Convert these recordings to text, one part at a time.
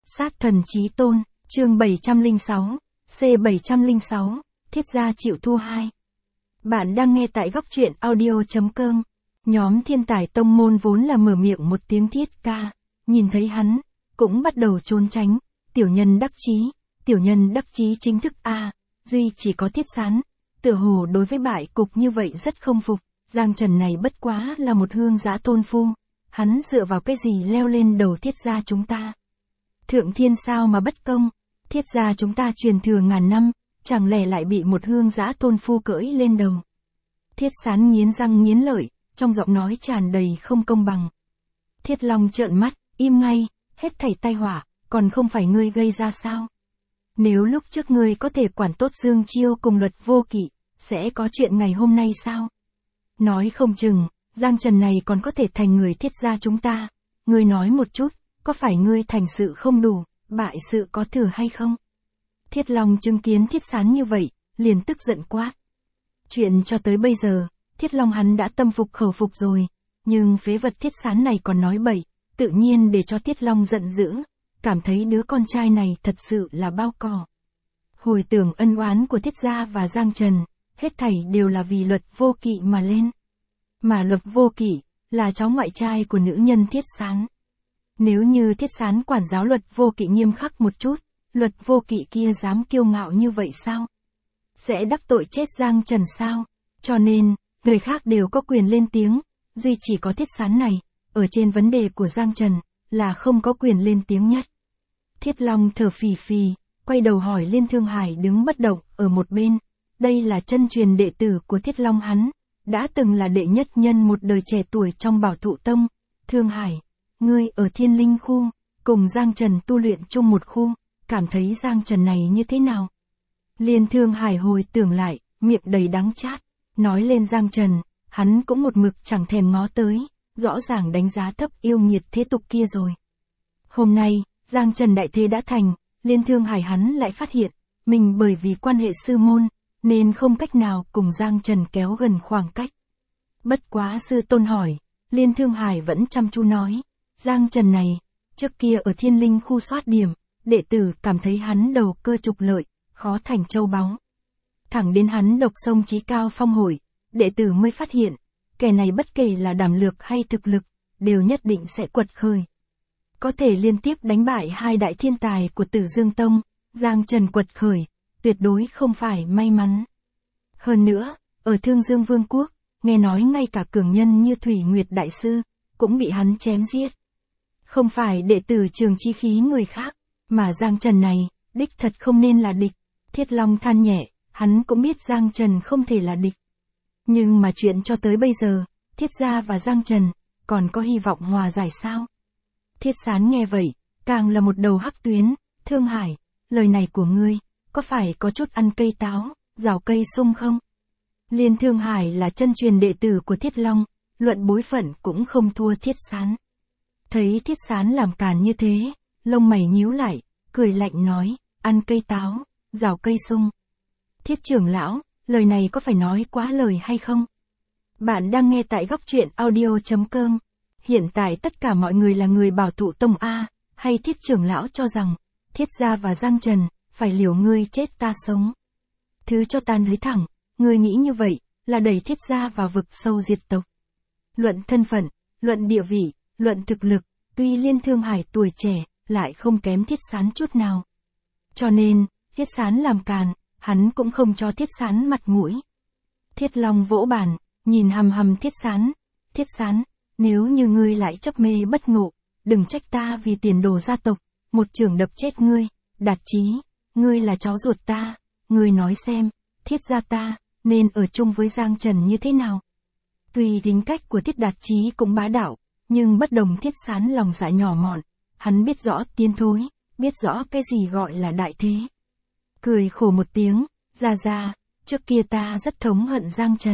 Sát thần chí tôn, chương 706, C706, Thiết gia chịu thua 2. Bạn đang nghe tại góc truyện audio.com. Nhóm thiên tài tông môn vốn là mở miệng một tiếng Thiết ca, nhìn thấy hắn, cũng bắt đầu trốn tránh, tiểu nhân đắc chí chính thức a, duy chỉ có Thiết Sán, tựa hồ đối với bại cục như vậy rất không phục, Giang Trần này bất quá là một hương giã tôn phu, hắn dựa vào cái gì leo lên đầu Thiết gia chúng ta. Thượng thiên sao mà bất công, Thiết gia chúng ta truyền thừa ngàn năm, chẳng lẽ lại bị một hương giã tôn phu cưỡi lên đầu. Thiết Sán nghiến răng nghiến lợi, trong giọng nói tràn đầy không công bằng. Thiết Long trợn mắt, im ngay, hết thảy tai họa, còn không phải ngươi gây ra sao? Nếu lúc trước ngươi có thể quản tốt Dương Chiêu cùng Luật Vô Kỵ, sẽ có chuyện ngày hôm nay sao? Nói không chừng, Giang Trần này còn có thể thành người Thiết gia chúng ta. Ngươi nói một chút, có phải ngươi thành sự không đủ, bại sự có thừa hay không? Thiết Long chứng kiến Thiết Sán như vậy, liền tức giận quát. Chuyện cho tới bây giờ, Thiết Long hắn đã tâm phục khẩu phục rồi, nhưng phế vật Thiết Sán này còn nói bậy, tự nhiên để cho Thiết Long giận dữ, cảm thấy đứa con trai này thật sự là bao cỏ. Hồi tưởng ân oán của Thiết gia và Giang Trần, hết thảy đều là vì Luật Vô Kỵ mà lên. Mà Luật Vô Kỵ, là cháu ngoại trai của nữ nhân Thiết Sán. Nếu như Thiết Sán quản giáo Luật Vô Kỵ nghiêm khắc một chút, Luật Vô Kỵ kia dám kiêu ngạo như vậy sao? Sẽ đắc tội chết Giang Trần sao? Cho nên, người khác đều có quyền lên tiếng, duy chỉ có Thiết Sán này, ở trên vấn đề của Giang Trần, là không có quyền lên tiếng nhất. Thiết Long thở phì phì, quay đầu hỏi Liên Thương Hải đứng bất động ở một bên, đây là chân truyền đệ tử của Thiết Long hắn, đã từng là đệ nhất nhân một đời trẻ tuổi trong Bảo Thụ Tông. Thương Hải, ngươi ở Thiên Linh khu, cùng Giang Trần tu luyện chung một khu, cảm thấy Giang Trần này như thế nào? Liên Thương Hải hồi tưởng lại, miệng đầy đắng chát, nói lên Giang Trần, hắn cũng một mực chẳng thèm ngó tới, rõ ràng đánh giá thấp yêu nghiệt thế tục kia rồi. Hôm nay, Giang Trần đại thế đã thành, Liên Thương Hải hắn lại phát hiện, mình bởi vì quan hệ sư môn, nên không cách nào cùng Giang Trần kéo gần khoảng cách. Bất quá sư tôn hỏi, Liên Thương Hải vẫn chăm chú nói, Giang Trần này, trước kia ở Thiên Linh khu soát điểm, đệ tử cảm thấy hắn đầu cơ trục lợi, khó thành châu báu. Thẳng đến hắn độc sông chí cao phong hội, đệ tử mới phát hiện, kẻ này bất kể là đảm lược hay thực lực, đều nhất định sẽ quật khởi. Có thể liên tiếp đánh bại hai đại thiên tài của Tử Dương Tông, Giang Trần quật khởi, tuyệt đối không phải may mắn. Hơn nữa, ở Thương Dương Vương quốc, nghe nói ngay cả cường nhân như Thủy Nguyệt Đại Sư, cũng bị hắn chém giết. Không phải đệ tử Trường Chi Khí người khác, mà Giang Trần này, đích thật không nên là địch. Thiết Long than nhẹ, hắn cũng biết Giang Trần không thể là địch. Nhưng mà chuyện cho tới bây giờ, Thiết gia và Giang Trần, còn có hy vọng hòa giải sao? Thiết Sán nghe vậy, càng là một đầu hắc tuyến. Thương Hải, lời này của ngươi, có phải có chút ăn cây táo, rào cây sung không? Liên Thương Hải là chân truyền đệ tử của Thiết Long, luận bối phận cũng không thua Thiết Sán. Thấy Thiết Sán làm càn như thế, lông mày nhíu lại, cười lạnh nói, ăn cây táo, rào cây sung. Thiết trưởng lão, lời này có phải nói quá lời hay không? Bạn đang nghe tại góc truyện audio.com. Hiện tại tất cả mọi người là người Bảo Thụ Tông A, hay Thiết trưởng lão cho rằng, Thiết gia và Giang Trần, phải liều ngươi chết ta sống. Thứ cho ta nói thẳng, ngươi nghĩ như vậy, là đẩy Thiết gia vào vực sâu diệt tộc. Luận thân phận, luận địa vị, luận thực lực, tuy Liên Thương Hải tuổi trẻ, lại không kém Thiết Sán chút nào. Cho nên, Thiết Sán làm càn, hắn cũng không cho Thiết Sán mặt mũi. Thiết Long vỗ bàn, nhìn hằm hằm Thiết Sán. Thiết Sán, nếu như ngươi lại chấp mê bất ngộ, đừng trách ta vì tiền đồ gia tộc, một chưởng đập chết ngươi. Đạt Chí, ngươi là cháu ruột ta, ngươi nói xem, Thiết gia ta, nên ở chung với Giang Trần như thế nào? Tuy tính cách của Thiết Đạt Chí cũng bá đạo, nhưng bất đồng Thiết Sán lòng dạ nhỏ mọn, hắn biết rõ tiến thối, biết rõ cái gì gọi là đại thế. Cười khổ một tiếng, ra, trước kia ta rất thống hận Giang Trần.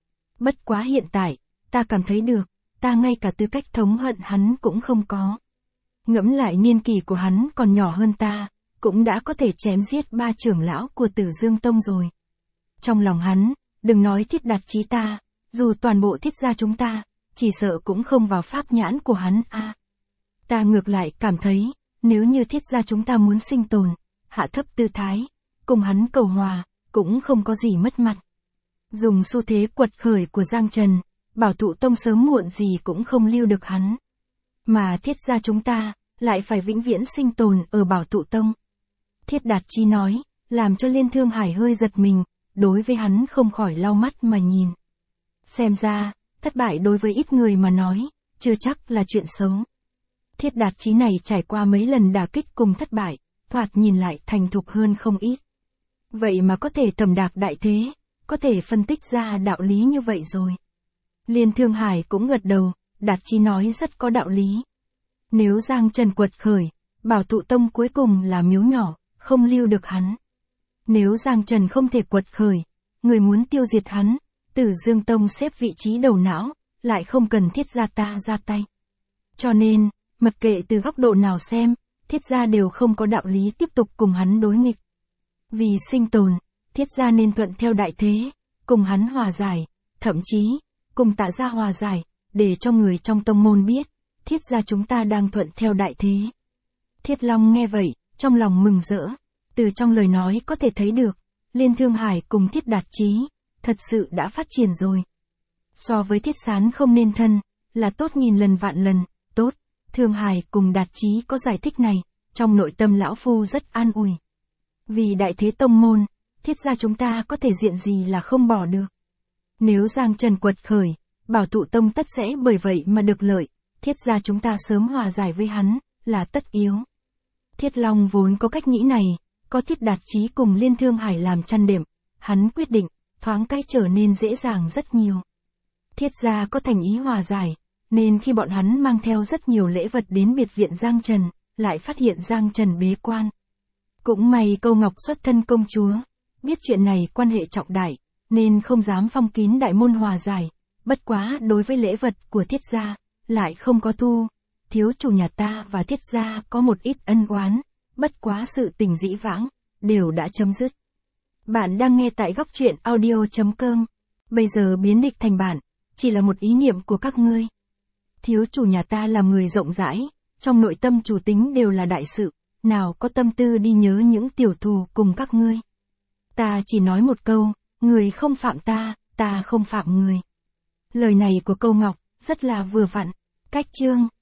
Bất quá hiện tại, ta cảm thấy được, ta ngay cả tư cách thống hận hắn cũng không có. Ngẫm lại niên kỷ của hắn còn nhỏ hơn ta, cũng đã có thể chém giết 3 trưởng lão của Tử Dương Tông rồi. Trong lòng hắn, đừng nói Thiết Đạt Chí ta, dù toàn bộ Thiết gia chúng ta, chỉ sợ cũng không vào pháp nhãn của hắn a. Ta ngược lại cảm thấy, nếu như Thiết gia chúng ta muốn sinh tồn, hạ thấp tư thái, cùng hắn cầu hòa, cũng không có gì mất mặt. Dùng xu thế quật khởi của Giang Trần, Bảo Thụ Tông sớm muộn gì cũng không lưu được hắn. Mà Thiết gia chúng ta, lại phải vĩnh viễn sinh tồn ở Bảo Thụ Tông. Thiết Đạt Chí nói, làm cho Liên Thương Hải hơi giật mình, đối với hắn không khỏi lau mắt mà nhìn. Xem ra, thất bại đối với ít người mà nói, chưa chắc là chuyện xấu. Thiết Đạt Chí này trải qua mấy lần đả kích cùng thất bại, thoạt nhìn lại thành thục hơn không ít. Vậy mà có thể tầm đạc đại thế, có thể phân tích ra đạo lý như vậy rồi. Liên Thương Hải cũng gật đầu, Đạt Chí nói rất có đạo lý. Nếu Giang Trần quật khởi, Bảo Thụ Tông cuối cùng là miếu nhỏ, không lưu được hắn. Nếu Giang Trần không thể quật khởi, người muốn tiêu diệt hắn, Tử Dương Tông xếp vị trí đầu não, lại không cần Thiết gia ta ra tay. Cho nên, mặc kệ từ góc độ nào xem, Thiết gia đều không có đạo lý tiếp tục cùng hắn đối nghịch. Vì sinh tồn, Thiết gia nên thuận theo đại thế, cùng hắn hòa giải, thậm chí, cùng Tạ gia hòa giải, để cho người trong tông môn biết, Thiết gia chúng ta đang thuận theo đại thế. Thiết Long nghe vậy, trong lòng mừng rỡ, từ trong lời nói có thể thấy được, Liên Thương Hải cùng Thiết Đạt Chí, thật sự đã phát triển rồi. So với Thiết Sán không nên thân, là tốt nghìn lần vạn lần, tốt, Thương Hải cùng Đạt Chí có giải thích này, trong nội tâm lão phu rất an ủi. Vì đại thế tông môn, Thiết gia chúng ta có thể diện gì là không bỏ được. Nếu Giang Trần quật khởi, Bảo Thụ Tông tất sẽ bởi vậy mà được lợi, Thiết gia chúng ta sớm hòa giải với hắn, là tất yếu. Thiết Long vốn có cách nghĩ này, có Thiết Đạt Chí cùng Liên Thương Hải làm chăn đệm, hắn quyết định, thoáng cái trở nên dễ dàng rất nhiều. Thiết gia có thành ý hòa giải, nên khi bọn hắn mang theo rất nhiều lễ vật đến biệt viện Giang Trần, lại phát hiện Giang Trần bế quan. Cũng may Câu Ngọc xuất thân công chúa, biết chuyện này quan hệ trọng đại, nên không dám phong kín đại môn hòa giải, bất quá đối với lễ vật của Thiết gia, lại không có thu. Thiếu chủ nhà ta và Thiết gia có một ít ân oán, bất quá sự tình dĩ vãng, đều đã chấm dứt. Bạn đang nghe tại góc truyện audio.com. Bây giờ biến địch thành bạn, chỉ là một ý niệm của các ngươi. Thiếu chủ nhà ta làm người rộng rãi, trong nội tâm chủ tính đều là đại sự, nào có tâm tư đi nhớ những tiểu thù cùng các ngươi. Ta chỉ nói một câu, người không phạm ta, ta không phạm người. Lời này của Câu Ngọc, rất là vừa vặn. Cách chương